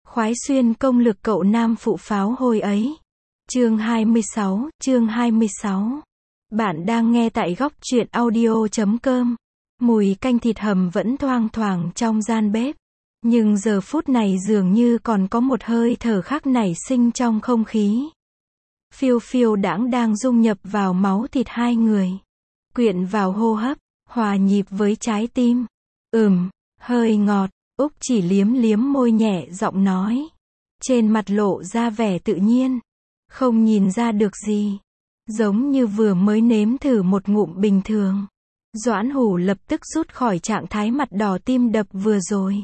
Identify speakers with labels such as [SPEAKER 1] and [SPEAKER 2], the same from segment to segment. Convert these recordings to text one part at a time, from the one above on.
[SPEAKER 1] Khoái xuyên công lực cậu nam phụ pháo hồi ấy. Chương 26. Bạn đang nghe tại góc truyện audio.com. Mùi canh thịt hầm vẫn thoang thoảng trong gian bếp. Nhưng giờ phút này dường như còn có một hơi thở khác nảy sinh trong không khí. Phiêu phiêu đãng đang dung nhập vào máu thịt hai người. Quyện vào hô hấp, hòa nhịp với trái tim. Hơi ngọt. Úc chỉ liếm liếm môi nhẹ giọng nói. Trên mặt lộ ra vẻ tự nhiên. Không nhìn ra được gì. Giống như vừa mới nếm thử một ngụm bình thường. Doãn Hủ lập tức rút khỏi trạng thái mặt đỏ tim đập vừa rồi.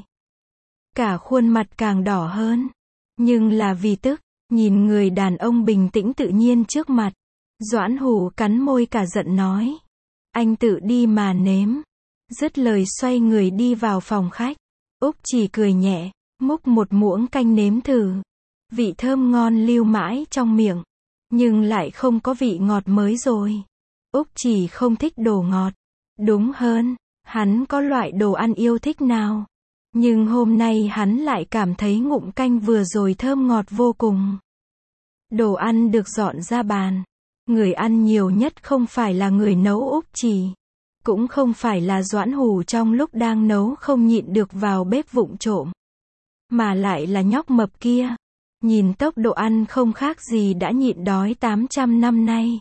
[SPEAKER 1] Cả khuôn mặt càng đỏ hơn. Nhưng là vì tức, nhìn người đàn ông bình tĩnh tự nhiên trước mặt. Doãn Hủ cắn môi cả giận nói. Anh tự đi mà nếm. Dứt lời xoay người đi vào phòng khách. Úc chỉ cười nhẹ, múc một muỗng canh nếm thử. Vị thơm ngon lưu mãi trong miệng. Nhưng lại không có vị ngọt mới rồi. Úc chỉ không thích đồ ngọt. Đúng hơn, hắn có loại đồ ăn yêu thích nào. Nhưng hôm nay hắn lại cảm thấy ngụm canh vừa rồi thơm ngọt vô cùng. Đồ ăn được dọn ra bàn. Người ăn nhiều nhất không phải là người nấu Úc chỉ. Cũng không phải là Doãn Hủ trong lúc đang nấu không nhịn được vào bếp vụng trộm. Mà lại là nhóc mập kia. Nhìn tốc độ ăn không khác gì đã nhịn đói 800 năm nay.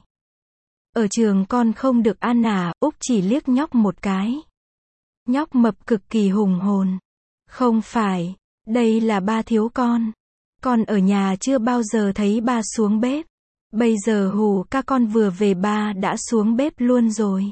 [SPEAKER 1] Ở trường con không được ăn à? Úc chỉ liếc nhóc một cái. Nhóc mập cực kỳ hùng hồn. Không phải, đây là ba thiếu con. Con ở nhà chưa bao giờ thấy ba xuống bếp. Bây giờ Hủ ca con vừa về ba đã xuống bếp luôn rồi.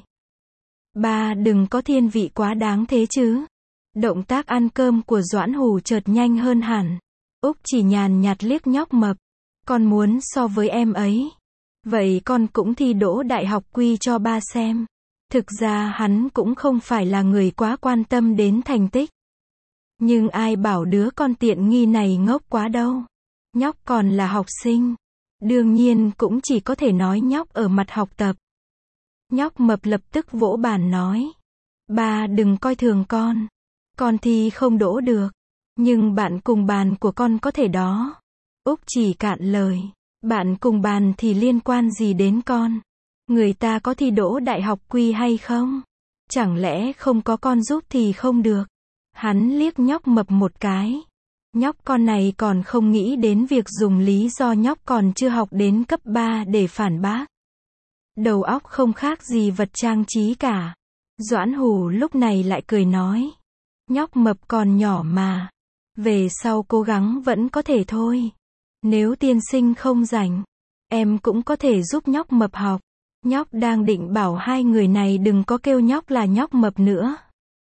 [SPEAKER 1] Ba đừng có thiên vị quá đáng thế chứ. Động tác ăn cơm của Doãn Hủ chợt nhanh hơn hẳn. Úc chỉ nhàn nhạt liếc nhóc mập. Con muốn so với em ấy. Vậy con cũng thi đỗ đại học quy cho ba xem. Thực ra hắn cũng không phải là người quá quan tâm đến thành tích. Nhưng ai bảo đứa con tiện nghi này ngốc quá đâu. Nhóc còn là học sinh. Đương nhiên cũng chỉ có thể nói nhóc ở mặt học tập. Nhóc mập lập tức vỗ bàn nói. Ba đừng coi thường con. Con thi không đỗ được. Nhưng bạn cùng bàn của con có thể đó. Úc chỉ cạn lời. Bạn cùng bàn thì liên quan gì đến con? Người ta có thi đỗ đại học quy hay không? Chẳng lẽ không có con giúp thì không được? Hắn liếc nhóc mập một cái. Nhóc con này còn không nghĩ đến việc dùng lý do nhóc còn chưa học đến cấp 3 để phản bác. Đầu óc không khác gì vật trang trí cả. Doãn Hủ lúc này lại cười nói. Nhóc mập còn nhỏ mà. Về sau cố gắng vẫn có thể thôi. Nếu tiên sinh không rảnh, em cũng có thể giúp nhóc mập học. Nhóc đang định bảo hai người này đừng có kêu nhóc là nhóc mập nữa.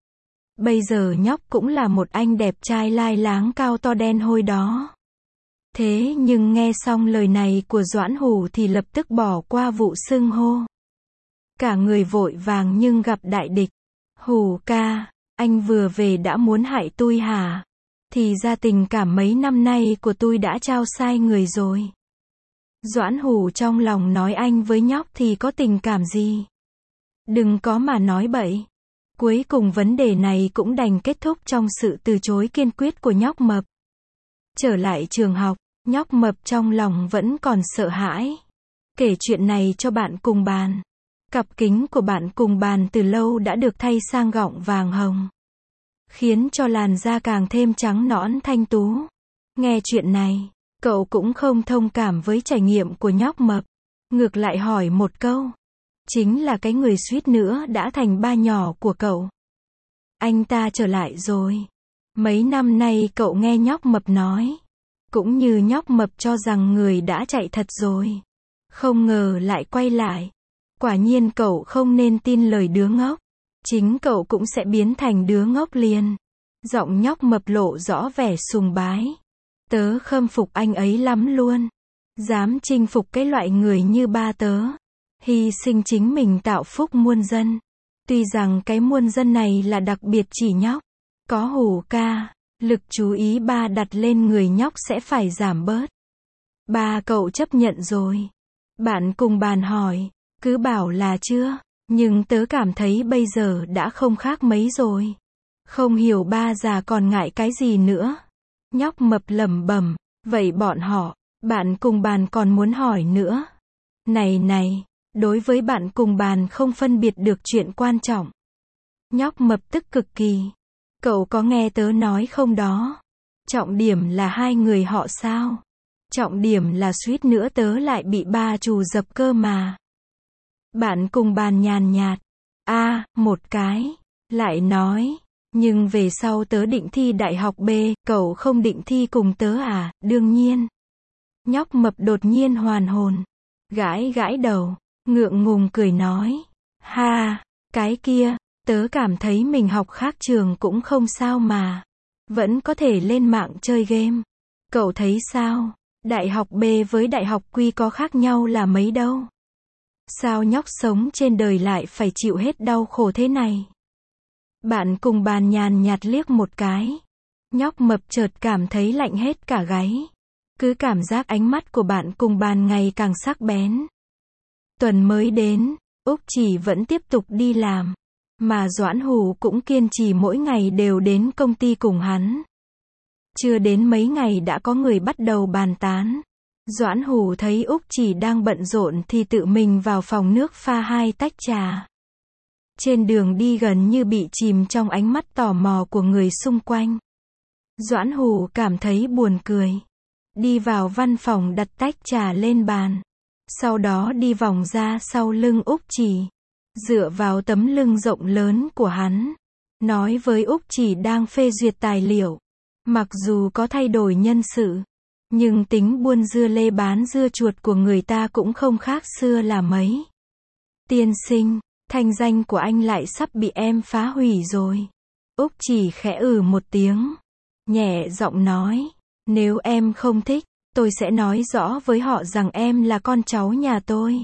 [SPEAKER 1] Bây giờ nhóc cũng là một anh đẹp trai lai láng cao to đen hôi đó. Thế nhưng nghe xong lời này của Doãn Hủ thì lập tức bỏ qua vụ xưng hô. Cả người vội vàng nhưng gặp đại địch. Hủ ca, anh vừa về đã muốn hại tôi hả? Thì ra tình cảm mấy năm nay của tôi đã trao sai người rồi. Doãn Hủ trong lòng nói anh với nhóc thì có tình cảm gì? Đừng có mà nói bậy. Cuối cùng vấn đề này cũng đành kết thúc trong sự từ chối kiên quyết của nhóc mập. Trở lại trường học, nhóc mập trong lòng vẫn còn sợ hãi. Kể chuyện này cho bạn cùng bàn. Cặp kính của bạn cùng bàn từ lâu đã được thay sang gọng vàng hồng. Khiến cho làn da càng thêm trắng nõn thanh tú. Nghe chuyện này, cậu cũng không thông cảm với trải nghiệm của nhóc mập. Ngược lại hỏi một câu. Chính là cái người suýt nữa đã thành ba nhỏ của cậu. Anh ta trở lại rồi. Mấy năm nay cậu nghe nhóc mập nói. Cũng như nhóc mập cho rằng người đã chạy thật rồi. Không ngờ lại quay lại. Quả nhiên cậu không nên tin lời đứa ngốc. Chính cậu cũng sẽ biến thành đứa ngốc liền. Giọng nhóc mập lộ rõ vẻ sùng bái. Tớ khâm phục anh ấy lắm luôn. Dám chinh phục cái loại người như ba tớ. Hy sinh chính mình tạo phúc muôn dân. Tuy rằng cái muôn dân này là đặc biệt chỉ nhóc. Có Hủ ca, lực chú ý ba đặt lên người nhóc sẽ phải giảm bớt. Ba cậu chấp nhận rồi. Bạn cùng bàn hỏi. Cứ bảo là chưa. Nhưng tớ cảm thấy bây giờ đã không khác mấy rồi. Không hiểu ba già còn ngại cái gì nữa. Nhóc mập lẩm bẩm, vậy bọn họ, bạn cùng bàn còn muốn hỏi nữa. Này này, đối với bạn cùng bàn không phân biệt được chuyện quan trọng. Nhóc mập tức cực kỳ. Cậu có nghe tớ nói không đó? Trọng điểm là hai người họ sao? Trọng điểm là suýt nữa tớ lại bị ba chủ dập cơ mà. Bạn cùng bàn nhàn nhạt. Một cái. Lại nói. Nhưng về sau tớ định thi đại học B, cậu không định thi cùng tớ à? Đương nhiên. Nhóc mập đột nhiên hoàn hồn. Gãi gãi đầu. Ngượng ngùng cười nói. Ha, cái kia, tớ cảm thấy mình học khác trường cũng không sao mà. Vẫn có thể lên mạng chơi game. Cậu thấy sao? Đại học B với đại học Q có khác nhau là mấy đâu? Sao nhóc sống trên đời lại phải chịu hết đau khổ thế này? Bạn cùng bàn nhàn nhạt liếc một cái. Nhóc mập chợt cảm thấy lạnh hết cả gáy. Cứ cảm giác ánh mắt của bạn cùng bàn ngày càng sắc bén. Tuần mới đến, Úc Chỉ vẫn tiếp tục đi làm. Mà Doãn Hủ cũng kiên trì mỗi ngày đều đến công ty cùng hắn. Chưa đến mấy ngày đã có người bắt đầu bàn tán. Doãn Hủ thấy Úc Chỉ đang bận rộn thì tự mình vào phòng nước pha 2 tách trà. Trên đường đi gần như bị chìm trong ánh mắt tò mò của người xung quanh. Doãn Hủ cảm thấy buồn cười. Đi vào văn phòng đặt tách trà lên bàn. Sau đó đi vòng ra sau lưng Úc Chỉ. Dựa vào tấm lưng rộng lớn của hắn. Nói với Úc Chỉ đang phê duyệt tài liệu. Mặc dù có thay đổi nhân sự. Nhưng tính buôn dưa lê bán dưa chuột của người ta cũng không khác xưa là mấy. Tiên sinh, thanh danh của anh lại sắp bị em phá hủy rồi. Úc Chỉ khẽ một tiếng. Nhẹ giọng nói. Nếu em không thích, tôi sẽ nói rõ với họ rằng em là con cháu nhà tôi.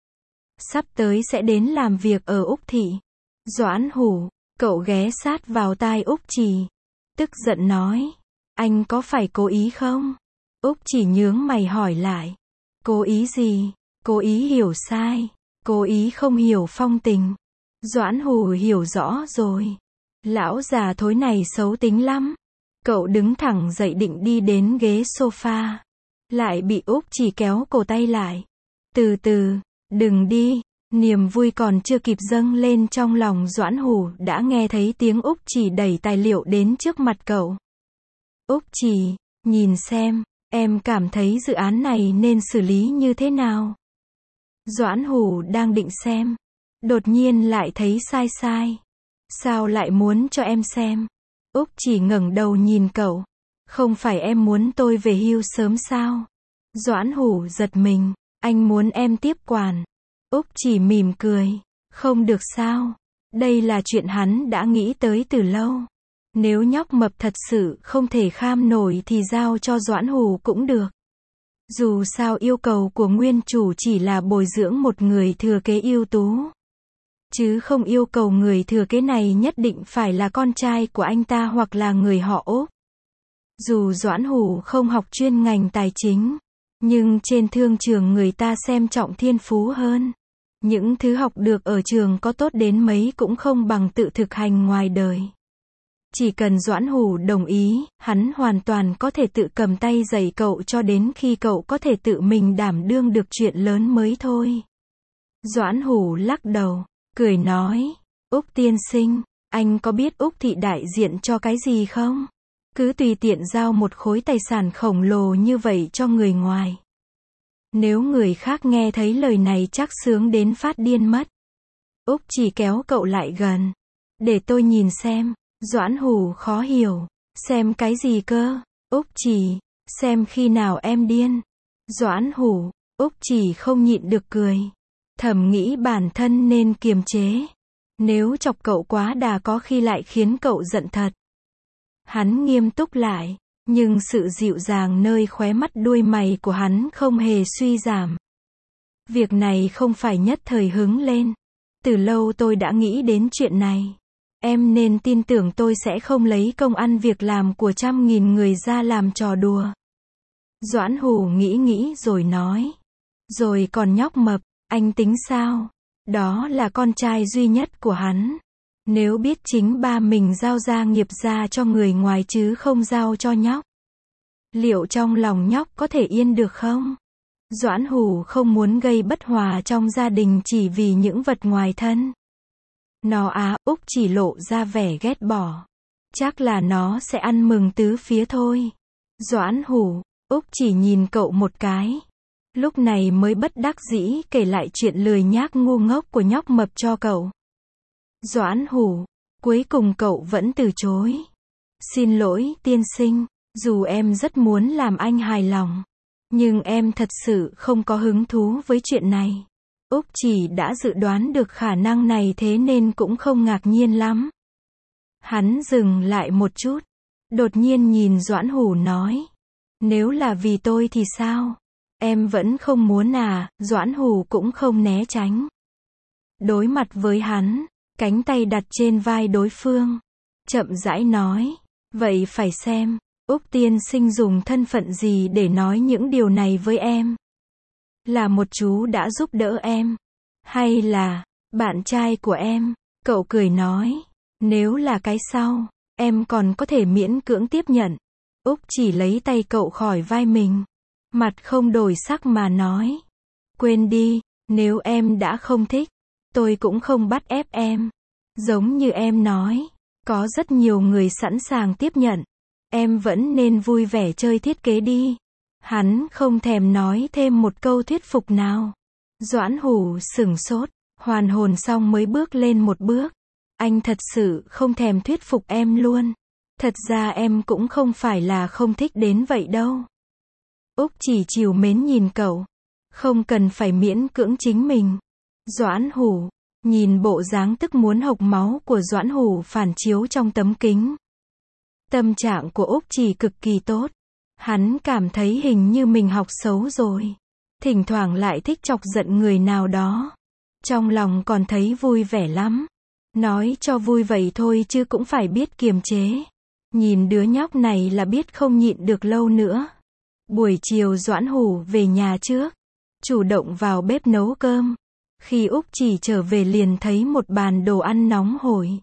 [SPEAKER 1] Sắp tới sẽ đến làm việc ở Úc Thị. Doãn Hủ, cậu ghé sát vào tai Úc Chỉ. Tức giận nói. Anh có phải cố ý không? Úc Chỉ nhướng mày hỏi lại. Cố ý gì? Cố ý hiểu sai. Cố ý không hiểu phong tình. Doãn Hủ hiểu rõ rồi. Lão già thối này xấu tính lắm. Cậu đứng thẳng dậy định đi đến ghế sofa. Lại bị Úc Chỉ kéo cổ tay lại. Từ từ, đừng đi. Niềm vui còn chưa kịp dâng lên trong lòng Doãn Hủ đã nghe thấy tiếng Úc Chỉ đẩy tài liệu đến trước mặt cậu. Úc Chỉ, nhìn xem, em cảm thấy dự án này nên xử lý như thế nào? Doãn Hủ đang định xem. Đột nhiên lại thấy sai sai. Sao lại muốn cho em xem? Úc Chỉ ngẩng đầu nhìn cậu. Không phải em muốn tôi về hưu sớm sao? Doãn Hủ giật mình. Anh muốn em tiếp quản. Úc Chỉ mỉm cười. Không được sao? Đây là chuyện hắn đã nghĩ tới từ lâu. Nếu nhóc mập thật sự không thể kham nổi thì giao cho Doãn Hủ cũng được. Dù sao yêu cầu của nguyên chủ chỉ là bồi dưỡng một người thừa kế ưu tú. Chứ không yêu cầu người thừa kế này nhất định phải là con trai của anh ta hoặc là người họ Úc. Dù Doãn Hủ không học chuyên ngành tài chính, nhưng trên thương trường người ta xem trọng thiên phú hơn. Những thứ học được ở trường có tốt đến mấy cũng không bằng tự thực hành ngoài đời. Chỉ cần Doãn Hủ đồng ý, hắn hoàn toàn có thể tự cầm tay dạy cậu cho đến khi cậu có thể tự mình đảm đương được chuyện lớn mới thôi. Doãn Hủ lắc đầu, cười nói, Úc tiên sinh, anh có biết Úc Thị đại diện cho cái gì không? Cứ tùy tiện giao một khối tài sản khổng lồ như vậy cho người ngoài. Nếu người khác nghe thấy lời này chắc sướng đến phát điên mất. Úc Chỉ kéo cậu lại gần. Để tôi nhìn xem. Doãn Hủ khó hiểu. Xem cái gì cơ? Úc Chỉ, xem khi nào em điên. Doãn Hủ, Úc Chỉ không nhịn được cười. Thầm nghĩ bản thân nên kiềm chế. Nếu chọc cậu quá đà có khi lại khiến cậu giận thật. Hắn nghiêm túc lại, nhưng sự dịu dàng nơi khóe mắt đuôi mày của hắn không hề suy giảm. Việc này không phải nhất thời hứng lên. Từ lâu tôi đã nghĩ đến chuyện này. Em nên tin tưởng tôi sẽ không lấy công ăn việc làm của trăm nghìn người ra làm trò đùa. Doãn Hủ nghĩ rồi nói. Rồi còn nhóc mập, anh tính sao? Đó là con trai duy nhất của hắn. Nếu biết chính ba mình giao gia nghiệp ra cho người ngoài chứ không giao cho nhóc. Liệu trong lòng nhóc có thể yên được không? Doãn Hủ không muốn gây bất hòa trong gia đình chỉ vì những vật ngoài thân. Nó Úc chỉ lộ ra vẻ ghét bỏ. Chắc là nó sẽ ăn mừng tứ phía thôi. Doãn Hủ, Úc chỉ nhìn cậu một cái. Lúc này mới bất đắc dĩ kể lại chuyện lười nhác ngu ngốc của nhóc mập cho cậu. Doãn Hủ, cuối cùng cậu vẫn từ chối. Xin lỗi, tiên sinh, dù em rất muốn làm anh hài lòng, nhưng em thật sự không có hứng thú với chuyện này. Úc chỉ đã dự đoán được khả năng này thế nên cũng không ngạc nhiên lắm. Hắn dừng lại một chút, đột nhiên nhìn Doãn Hủ nói. Nếu là vì tôi thì sao? Em vẫn không muốn à? Doãn Hủ cũng không né tránh. Đối mặt với hắn, cánh tay đặt trên vai đối phương, chậm rãi nói. Vậy phải xem, Úc tiên sinh dùng thân phận gì để nói những điều này với em? Là một chú đã giúp đỡ em? Hay là bạn trai của em? Cậu cười nói. Nếu là cái sau, em còn có thể miễn cưỡng tiếp nhận. Úc chỉ lấy tay cậu khỏi vai mình. Mặt không đổi sắc mà nói. Quên đi, nếu em đã không thích, tôi cũng không bắt ép em. Giống như em nói, có rất nhiều người sẵn sàng tiếp nhận. Em vẫn nên vui vẻ chơi thiết kế đi. Hắn không thèm nói thêm một câu thuyết phục nào. Doãn Hủ sửng sốt, hoàn hồn xong mới bước lên một bước. Anh thật sự không thèm thuyết phục em luôn. Thật ra em cũng không phải là không thích đến vậy đâu. Úc chỉ trìu mến nhìn cậu. Không cần phải miễn cưỡng chính mình. Doãn Hủ, nhìn bộ dáng tức muốn hộc máu của Doãn Hủ phản chiếu trong tấm kính. Tâm trạng của Úc chỉ cực kỳ tốt. Hắn cảm thấy hình như mình học xấu rồi. Thỉnh thoảng lại thích chọc giận người nào đó. Trong lòng còn thấy vui vẻ lắm. Nói cho vui vậy thôi chứ cũng phải biết kiềm chế. Nhìn đứa nhóc này là biết không nhịn được lâu nữa. Buổi chiều Doãn Hủ về nhà trước, chủ động vào bếp nấu cơm. Khi Úc chỉ trở về liền thấy một bàn đồ ăn nóng hổi.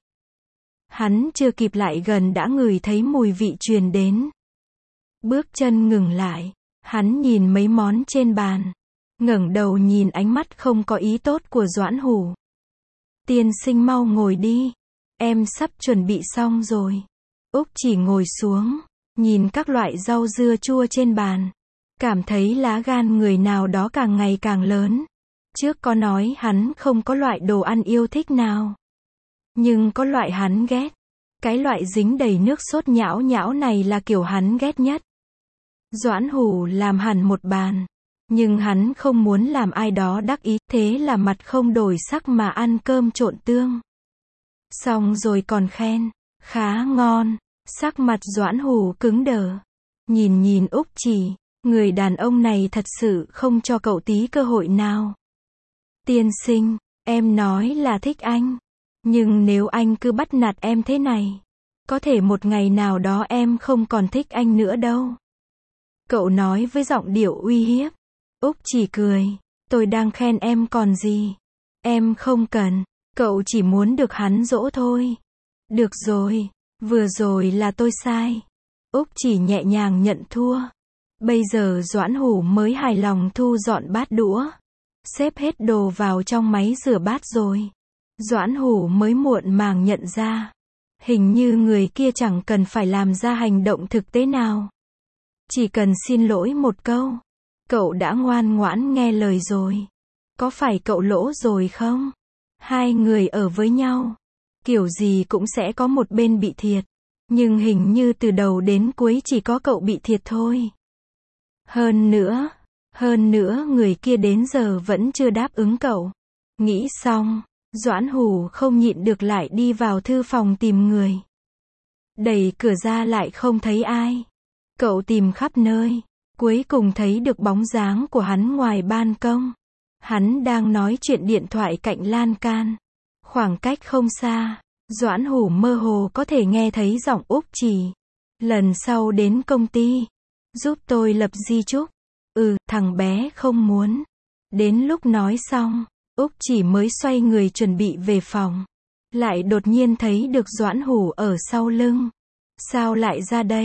[SPEAKER 1] Hắn chưa kịp lại gần đã ngửi thấy mùi vị truyền đến. Bước chân ngừng lại, hắn nhìn mấy món trên bàn, ngẩng đầu nhìn ánh mắt không có ý tốt của Doãn Hủ. Tiên sinh mau ngồi đi, em sắp chuẩn bị xong rồi. Úc chỉ ngồi xuống, nhìn các loại rau dưa chua trên bàn, cảm thấy lá gan người nào đó càng ngày càng lớn. Trước có nói hắn không có loại đồ ăn yêu thích nào, nhưng có loại hắn ghét. Cái loại dính đầy nước sốt nhão nhão này là kiểu hắn ghét nhất. Doãn Hủ làm hẳn một bàn, nhưng hắn không muốn làm ai đó đắc ý, thế là mặt không đổi sắc mà ăn cơm trộn tương. Xong rồi còn khen, khá ngon. Sắc mặt Doãn Hủ cứng đờ. Nhìn Úc chỉ, người đàn ông này thật sự không cho cậu tí cơ hội nào. Tiên sinh, em nói là thích anh. Nhưng nếu anh cứ bắt nạt em thế này, có thể một ngày nào đó em không còn thích anh nữa đâu. Cậu nói với giọng điệu uy hiếp. Úc chỉ cười. Tôi đang khen em còn gì. Em không cần. Cậu chỉ muốn được hắn dỗ thôi. Được rồi. Vừa rồi là tôi sai. Úc chỉ nhẹ nhàng nhận thua. Bây giờ Doãn Hủ mới hài lòng thu dọn bát đũa. Xếp hết đồ vào trong máy rửa bát rồi. Doãn Hủ mới muộn màng nhận ra. Hình như người kia chẳng cần phải làm ra hành động thực tế nào. Chỉ cần xin lỗi một câu. Cậu đã ngoan ngoãn nghe lời rồi. Có phải cậu lỗ rồi không? Hai người ở với nhau, kiểu gì cũng sẽ có một bên bị thiệt. Nhưng hình như từ đầu đến cuối chỉ có cậu bị thiệt thôi. Hơn nữa người kia đến giờ vẫn chưa đáp ứng cậu. Nghĩ xong, Doãn Hủ không nhịn được lại đi vào thư phòng tìm người. Đẩy cửa ra lại không thấy ai. Cậu tìm khắp nơi, cuối cùng thấy được bóng dáng của hắn ngoài ban công. Hắn đang nói chuyện điện thoại cạnh lan can. Khoảng cách không xa, Doãn Hủ mơ hồ có thể nghe thấy giọng Úc chỉ. Lần sau đến công ty, giúp tôi lập di chúc. Thằng bé không muốn. Đến lúc nói xong, Úc chỉ mới xoay người chuẩn bị về phòng. Lại đột nhiên thấy được Doãn Hủ ở sau lưng. Sao lại ra đây?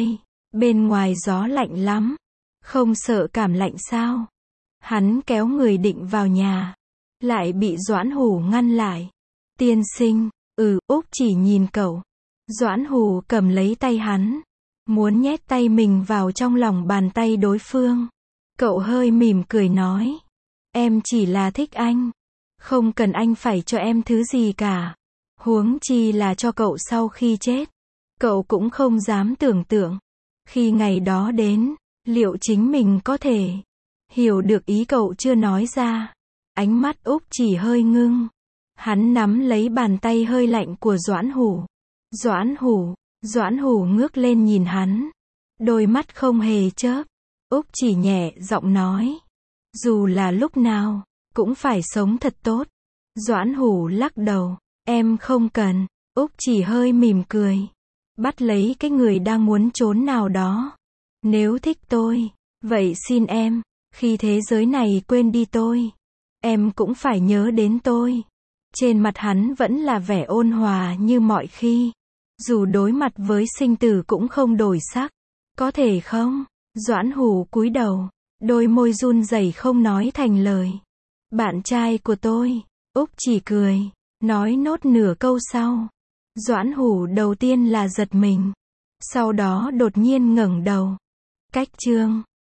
[SPEAKER 1] Bên ngoài gió lạnh lắm. Không sợ cảm lạnh sao? Hắn kéo người định vào nhà. Lại bị Doãn Hủ ngăn lại. Tiên sinh, Úc chỉ nhìn cậu. Doãn Hủ cầm lấy tay hắn. Muốn nhét tay mình vào trong lòng bàn tay đối phương. Cậu hơi mỉm cười nói. Em chỉ là thích anh. Không cần anh phải cho em thứ gì cả. Huống chi là cho cậu sau khi chết. Cậu cũng không dám tưởng tượng. Khi ngày đó đến, liệu chính mình có thể hiểu được ý cậu chưa nói ra. Ánh mắt Úc chỉ hơi ngưng. Hắn nắm lấy bàn tay hơi lạnh của Doãn Hủ. Doãn Hủ ngước lên nhìn hắn. Đôi mắt không hề chớp. Úc chỉ nhẹ giọng nói. Dù là lúc nào, cũng phải sống thật tốt. Doãn Hủ lắc đầu. Em không cần. Úc chỉ hơi mỉm cười. Bắt lấy cái người đang muốn trốn nào đó. Nếu thích tôi, vậy xin em, khi thế giới này quên đi tôi, em cũng phải nhớ đến tôi. Trên mặt hắn vẫn là vẻ ôn hòa như mọi khi. Dù đối mặt với sinh tử cũng không đổi sắc. Có thể không? Doãn Hủ cúi đầu. Đôi môi run rẩy không nói thành lời. Bạn trai của tôi. Úc chỉ cười. Nói nốt nửa câu sau. Doãn Hủ đầu tiên là giật mình. Sau đó đột nhiên ngẩng đầu. Cách chương